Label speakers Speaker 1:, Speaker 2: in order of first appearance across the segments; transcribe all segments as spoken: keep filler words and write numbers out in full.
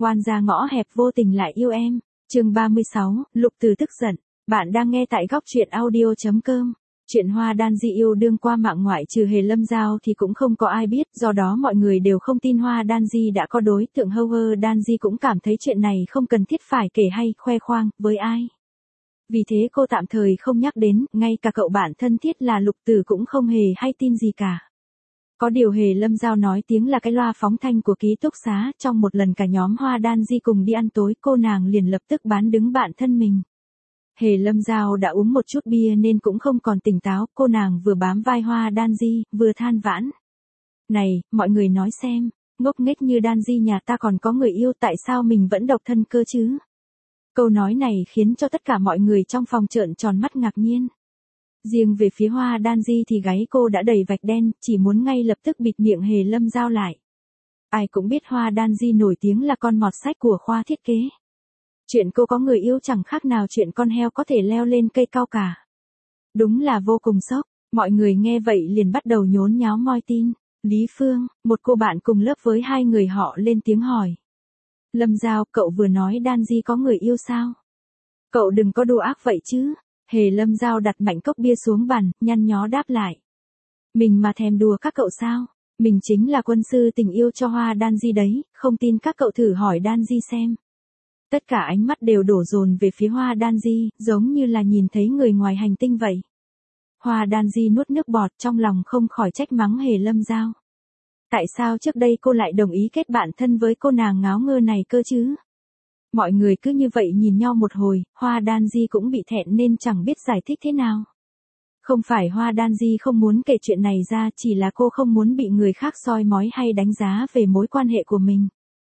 Speaker 1: Oan gia ngõ hẹp vô tình lại yêu em. Chương ba mươi sáu, Lục Từ tức giận. Bạn đang nghe tại góc truyện audio chấm com. Chuyện Hoa Đan Di yêu đương qua mạng ngoại trừ Hề Lâm Giao thì cũng không có ai biết, do đó mọi người đều không tin Hoa Đan Di đã có đối tượng. Howard Đan Di cũng cảm thấy chuyện này không cần thiết phải kể hay khoe khoang với ai. Vì thế cô tạm thời không nhắc đến, ngay cả cậu bạn thân thiết là Lục Từ cũng không hề hay tin gì cả. Có điều Hề Lâm Giao nói tiếng là cái loa phóng thanh của ký túc xá, trong một lần cả nhóm Hoa Đan Di cùng đi ăn tối, cô nàng liền lập tức bán đứng bạn thân mình. Hề Lâm Giao đã uống một chút bia nên cũng không còn tỉnh táo, cô nàng vừa bám vai Hoa Đan Di, vừa than vãn. Này, mọi người nói xem, ngốc nghếch như Đan Di nhà ta còn có người yêu, tại sao mình vẫn độc thân cơ chứ? Câu nói này khiến cho tất cả mọi người trong phòng trợn tròn mắt ngạc nhiên. Riêng về phía Hoa Đan Di thì gáy cô đã đầy vạch đen, chỉ muốn ngay lập tức bịt miệng Hề Lâm Giao lại. Ai cũng biết Hoa Đan Di nổi tiếng là con mọt sách của khoa thiết kế. Chuyện cô có người yêu chẳng khác nào chuyện con heo có thể leo lên cây cao cả. Đúng là vô cùng sốc, mọi người nghe vậy liền bắt đầu nhốn nháo moi tin. Lý Phương, một cô bạn cùng lớp với hai người họ lên tiếng hỏi. Lâm Giao, cậu vừa nói Đan Di có người yêu sao? Cậu đừng có đùa ác vậy chứ. Hề Lâm Giao đặt mạnh cốc bia xuống bàn, nhăn nhó đáp lại. Mình mà thèm đùa các cậu sao? Mình chính là quân sư tình yêu cho Hoa Đan Di đấy, không tin các cậu thử hỏi Đan Di xem. Tất cả ánh mắt đều đổ dồn về phía Hoa Đan Di, giống như là nhìn thấy người ngoài hành tinh vậy. Hoa Đan Di nuốt nước bọt, trong lòng không khỏi trách mắng Hề Lâm Giao. Tại sao trước đây cô lại đồng ý kết bạn thân với cô nàng ngáo ngơ này cơ chứ? Mọi người cứ như vậy nhìn nhau một hồi, Hoa Đan Di cũng bị thẹn nên chẳng biết giải thích thế nào. Không phải Hoa Đan Di không muốn kể chuyện này ra, chỉ là cô không muốn bị người khác soi mói hay đánh giá về mối quan hệ của mình.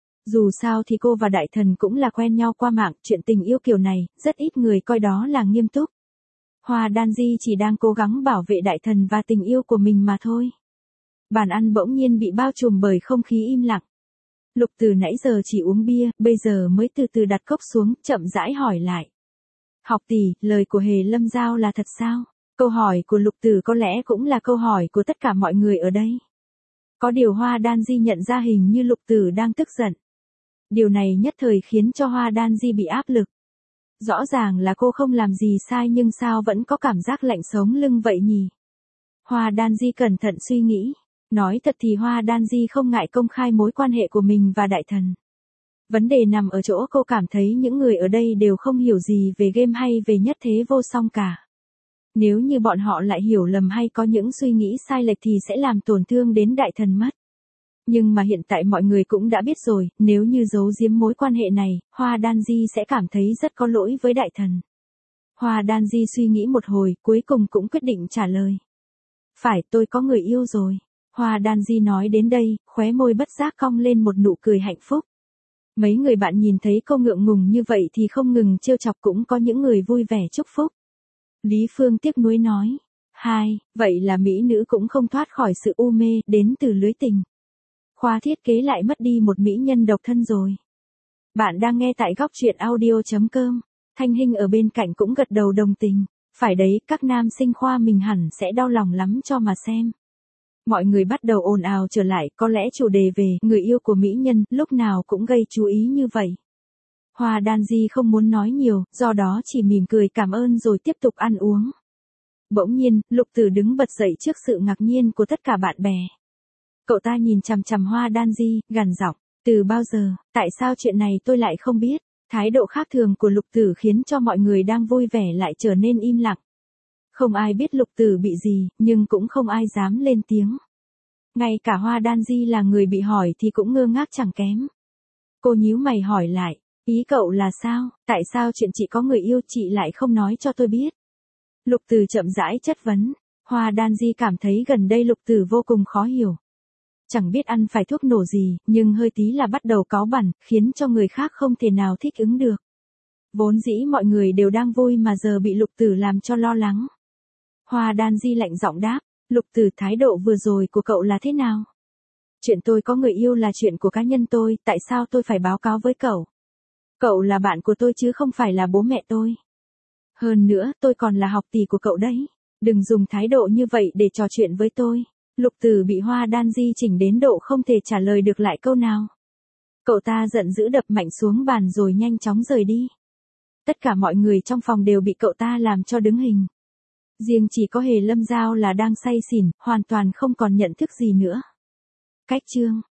Speaker 1: Dù sao thì cô và Đại Thần cũng là quen nhau qua mạng, chuyện tình yêu kiểu này, rất ít người coi đó là nghiêm túc. Hoa Đan Di chỉ đang cố gắng bảo vệ Đại Thần và tình yêu của mình mà thôi. Bàn ăn bỗng nhiên bị bao trùm bởi không khí im lặng. Lục Từ nãy giờ chỉ uống bia, bây giờ mới từ từ đặt cốc xuống, chậm rãi hỏi lại. Học tỷ, lời của Hề Lâm Giao là thật sao? Câu hỏi của Lục Từ có lẽ cũng là câu hỏi của tất cả mọi người ở đây. Có điều Hoa Đan Di nhận ra hình như Lục Từ đang tức giận. Điều này nhất thời khiến cho Hoa Đan Di bị áp lực. Rõ ràng là cô không làm gì sai nhưng sao vẫn có cảm giác lạnh sống lưng vậy nhỉ? Hoa Đan Di cẩn thận suy nghĩ. Nói thật thì Hoa Đan Di không ngại công khai mối quan hệ của mình và Đại Thần. Vấn đề nằm ở chỗ cô cảm thấy những người ở đây đều không hiểu gì về game hay về nhất thế vô song cả. Nếu như bọn họ lại hiểu lầm hay có những suy nghĩ sai lệch thì sẽ làm tổn thương đến Đại Thần mất. Nhưng mà hiện tại mọi người cũng đã biết rồi, nếu như giấu giếm mối quan hệ này, Hoa Đan Di sẽ cảm thấy rất có lỗi với Đại Thần. Hoa Đan Di suy nghĩ một hồi, cuối cùng cũng quyết định trả lời. Phải, tôi có người yêu rồi. Hoa Đan Di nói đến đây, khóe môi bất giác cong lên một nụ cười hạnh phúc. Mấy người bạn nhìn thấy cô ngượng ngùng như vậy thì không ngừng trêu chọc, cũng có những người vui vẻ chúc phúc. Lý Phương tiếc nuối nói. Hai, vậy là mỹ nữ cũng không thoát khỏi sự u mê đến từ lưới tình. Khoa thiết kế lại mất đi một mỹ nhân độc thân rồi. Bạn đang nghe tại góc truyện audio chấm com. Thanh Hinh ở bên cạnh cũng gật đầu đồng tình. Phải đấy, các nam sinh khoa mình hẳn sẽ đau lòng lắm cho mà xem. Mọi người bắt đầu ồn ào trở lại, có lẽ chủ đề về người yêu của mỹ nhân lúc nào cũng gây chú ý như vậy. Hoa Đan Di không muốn nói nhiều, do đó chỉ mỉm cười cảm ơn rồi tiếp tục ăn uống. Bỗng nhiên, Lục Từ đứng bật dậy trước sự ngạc nhiên của tất cả bạn bè. Cậu ta nhìn chằm chằm Hoa Đan Di, gằn giọng, từ bao giờ, tại sao chuyện này tôi lại không biết? Thái độ khác thường của Lục Từ khiến cho mọi người đang vui vẻ lại trở nên im lặng. Không ai biết Lục Từ bị gì, nhưng cũng không ai dám lên tiếng. Ngay cả Hoa Đan Di là người bị hỏi thì cũng ngơ ngác chẳng kém. Cô nhíu mày hỏi lại, ý cậu là sao, tại sao chuyện chị có người yêu chị lại không nói cho tôi biết? Lục Từ chậm rãi chất vấn. Hoa Đan Di cảm thấy gần đây Lục Từ vô cùng khó hiểu. Chẳng biết ăn phải thuốc nổ gì, nhưng hơi tí là bắt đầu cáu bẳn, khiến cho người khác không thể nào thích ứng được. Vốn dĩ mọi người đều đang vui mà giờ bị Lục Từ làm cho lo lắng. Hoa Đan Di lạnh giọng đáp, Lục Từ, thái độ vừa rồi của cậu là thế nào? Chuyện tôi có người yêu là chuyện của cá nhân tôi, tại sao tôi phải báo cáo với cậu? Cậu là bạn của tôi chứ không phải là bố mẹ tôi. Hơn nữa, tôi còn là học tỷ của cậu đấy. Đừng dùng thái độ như vậy để trò chuyện với tôi. Lục Từ bị Hoa Đan Di chỉnh đến độ không thể trả lời được lại câu nào. Cậu ta giận dữ đập mạnh xuống bàn rồi nhanh chóng rời đi. Tất cả mọi người trong phòng đều bị cậu ta làm cho đứng hình. Riêng chỉ có Hề Lâm Giao là đang say xỉn, hoàn toàn không còn nhận thức gì nữa. Cách chương